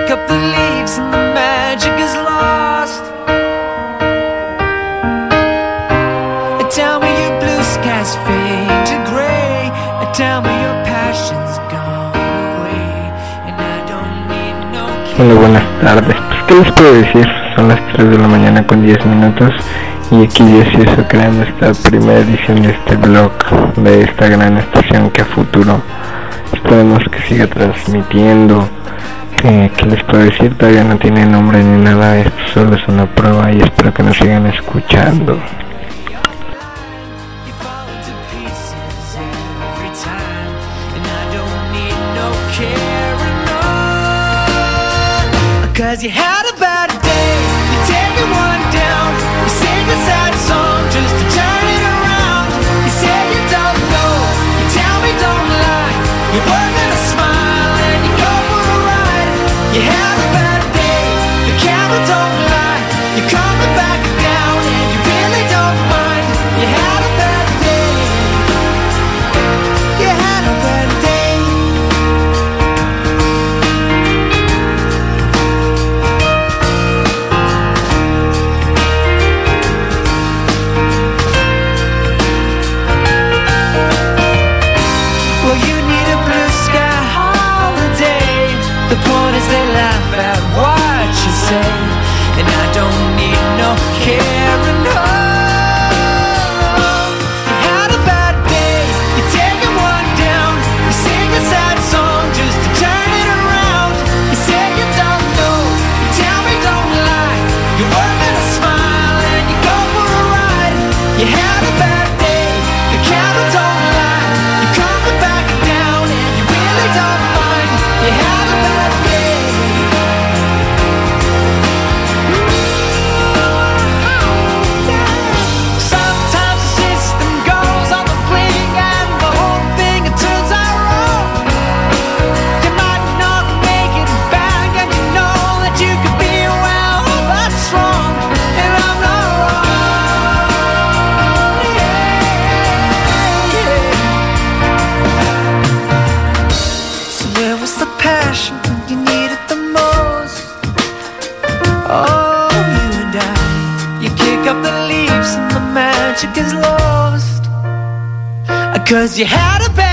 kick up the leaves and the magic is lost. Tell me your blue skies fade to gray. Tell me your passion's gone away. And I don't need no care. Hola, buenas tardes. Pues, ¿qué les puedo decir? Son las 3 de la mañana con 10 minutos. Y aquí ya se está creando esta primera edición de este blog, de esta gran estación que a futuro esperemos que siga transmitiendo. ¿Qué les puedo decir? Todavía no tiene nombre ni nada, esto solo es una prueba y espero que nos sigan escuchando. Cause you had a bad day, you're taking one down. You sing a sad song just to turn it around. You say you don't know, you tell me don't lie. You're working a smile and you go for a ride. You had a bad day, the camera don't lie. You're coming back down and you really don't mind. You had a bad day, you had a bad day. The point is they laugh at what you say, and I don't need no caring. You had a bad day, you're taking one down. You sing a sad song just to turn it around. You say you don't know, you tell me don't lie. You're working a smile and you go for a ride. You had a bad day, the camera don't lie. You're coming back down and you really don't mind. You had a bad day. Sometimes the system goes on the blink and the whole thing it turns out wrong. You might not make it back and you know that you could be well, that's wrong, and I'm not wrong. Yeah. So where was the passion when you needed the most? Oh, you and I, you kick up the leaves and the magic is lost. 'Cause you had a bad